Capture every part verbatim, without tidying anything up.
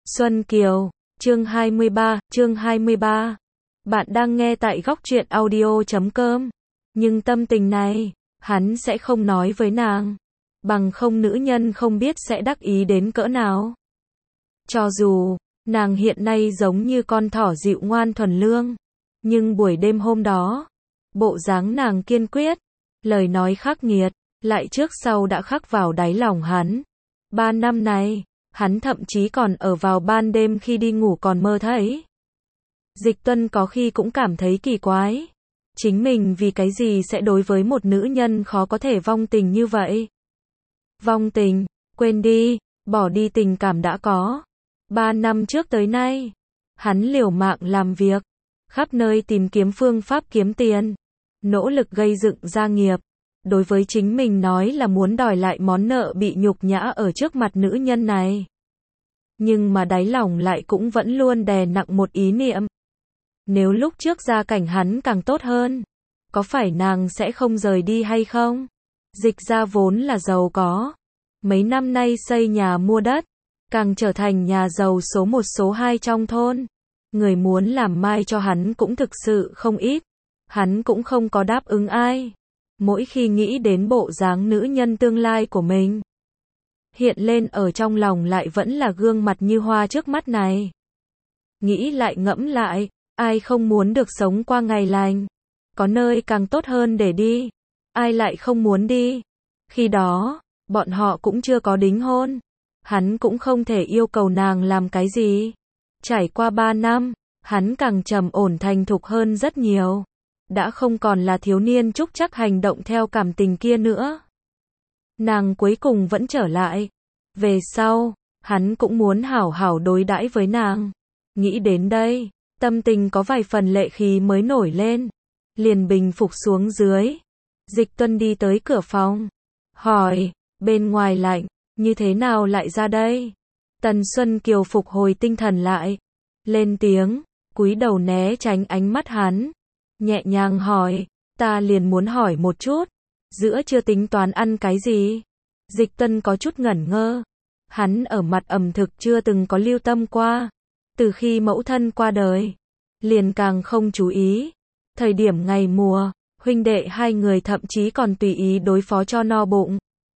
Xuân Kiều, chương hai mươi ba, chương hai mươi ba. Bạn đang nghe tại góc truyện audio chấm com. Nhưng tâm tình này, hắn sẽ không nói với nàng. Bằng không nữ nhân không biết sẽ đắc ý đến cỡ nào. Cho dù, nàng hiện nay giống như con thỏ dịu ngoan thuần lương. Nhưng buổi đêm hôm đó, bộ dáng nàng kiên quyết, lời nói khắc nghiệt, lại trước sau đã khắc vào đáy lòng hắn. Ba năm này, hắn thậm chí còn ở vào ban đêm khi đi ngủ còn mơ thấy. Dịch Tuân có khi cũng cảm thấy kỳ quái. Chính mình vì cái gì sẽ đối với một nữ nhân khó có thể vong tình như vậy? Vong tình, quên đi, bỏ đi tình cảm đã có. Ba năm trước tới nay, hắn liều mạng làm việc, khắp nơi tìm kiếm phương pháp kiếm tiền, nỗ lực gây dựng gia nghiệp. Đối với chính mình nói là muốn đòi lại món nợ bị nhục nhã ở trước mặt nữ nhân này. Nhưng mà đáy lòng lại cũng vẫn luôn đè nặng một ý niệm. Nếu lúc trước gia cảnh hắn càng tốt hơn, có phải nàng sẽ không rời đi hay không? Dịch gia vốn là giàu có. Mấy năm nay xây nhà mua đất, càng trở thành nhà giàu số một số hai trong thôn. Người muốn làm mai cho hắn cũng thực sự không ít. Hắn cũng không có đáp ứng ai. Mỗi khi nghĩ đến bộ dáng nữ nhân tương lai của mình, hiện lên ở trong lòng lại vẫn là gương mặt như hoa trước mắt này. Nghĩ lại ngẫm lại, ai không muốn được sống qua ngày lành, có nơi càng tốt hơn để đi, ai lại không muốn đi. Khi đó, bọn họ cũng chưa có đính hôn, hắn cũng không thể yêu cầu nàng làm cái gì. Trải qua ba năm, hắn càng trầm ổn thành thục hơn rất nhiều. Đã không còn là thiếu niên trúc trắc hành động theo cảm tình kia nữa. Nàng cuối cùng vẫn trở lại. Về sau, hắn cũng muốn hảo hảo đối đãi với nàng. Nghĩ đến đây, tâm tình có vài phần lệ khí mới nổi lên. Liền bình phục xuống dưới. Dịch Tuân đi tới cửa phòng. Hỏi, bên ngoài lạnh, như thế nào lại ra đây? Tần Xuân Kiều phục hồi tinh thần lại. Lên tiếng, cúi đầu né tránh ánh mắt hắn. Nhẹ nhàng hỏi, ta liền muốn hỏi một chút, giữa chưa tính toán ăn cái gì? Dịch Tuân có chút ngẩn ngơ, hắn ở mặt ẩm thực chưa từng có lưu tâm qua, từ khi mẫu thân qua đời, liền càng không chú ý. Thời điểm ngày mùa, huynh đệ hai người thậm chí còn tùy ý đối phó cho no bụng.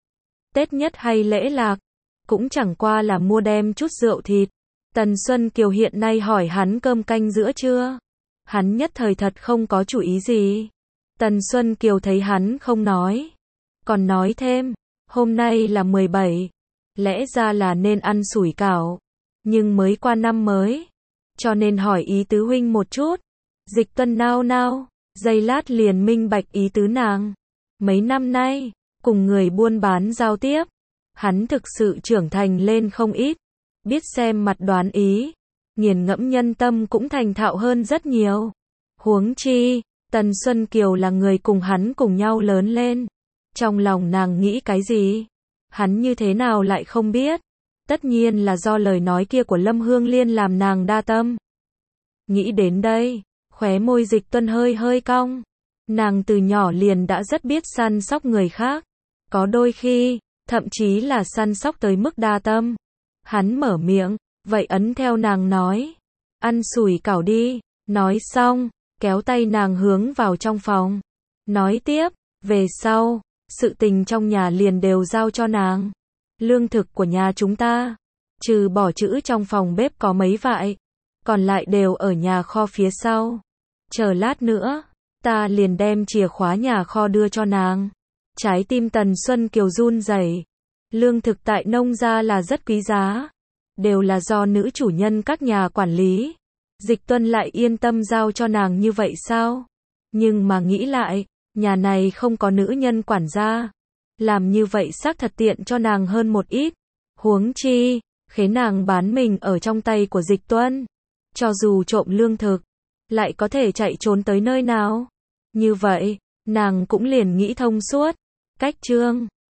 Tết nhất hay lễ lạc, cũng chẳng qua là mua đem chút rượu thịt. Tần Xuân Kiều hiện nay hỏi hắn cơm canh giữa trưa. Hắn nhất thời thật không có chủ ý gì. Tần Xuân Kiều thấy hắn không nói, còn nói thêm, hôm nay là mười bảy, lẽ ra là nên ăn sủi cảo, nhưng mới qua năm mới, cho nên hỏi ý tứ huynh một chút. Dịch Tuân nao nao, giây lát liền minh bạch ý tứ nàng. Mấy năm nay, cùng người buôn bán giao tiếp, hắn thực sự trưởng thành lên không ít, biết xem mặt đoán ý. Nghiền ngẫm nhân tâm cũng thành thạo hơn rất nhiều. Huống chi, Tần Xuân Kiều là người cùng hắn cùng nhau lớn lên. Trong lòng nàng nghĩ cái gì? Hắn như thế nào lại không biết? Tất nhiên là do lời nói kia của Lâm Hương Liên làm nàng đa tâm. Nghĩ đến đây, khóe môi Dịch Tuân hơi hơi cong. Nàng từ nhỏ liền đã rất biết săn sóc người khác. Có đôi khi, thậm chí là săn sóc tới mức đa tâm. Hắn mở miệng. Vậy ấn theo nàng nói, ăn sủi cảo đi. Nói xong, kéo tay nàng hướng vào trong phòng. Nói tiếp, về sau, sự tình trong nhà liền đều giao cho nàng. Lương thực của nhà chúng ta, trừ bỏ chữ trong phòng bếp có mấy vại, còn lại đều ở nhà kho phía sau. Chờ lát nữa, ta liền đem chìa khóa nhà kho đưa cho nàng. Trái tim Tần Xuân Kiều run rẩy. Lương thực tại nông gia là rất quý giá, đều là do nữ chủ nhân các nhà quản lý. Dịch Tuân lại yên tâm giao cho nàng như vậy sao? Nhưng mà nghĩ lại, nhà này không có nữ nhân quản gia. Làm như vậy xác thật tiện cho nàng hơn một ít. Huống chi, khế nàng bán mình ở trong tay của Dịch Tuân. Cho dù trộm lương thực, lại có thể chạy trốn tới nơi nào? Như vậy, nàng cũng liền nghĩ thông suốt. Cách chương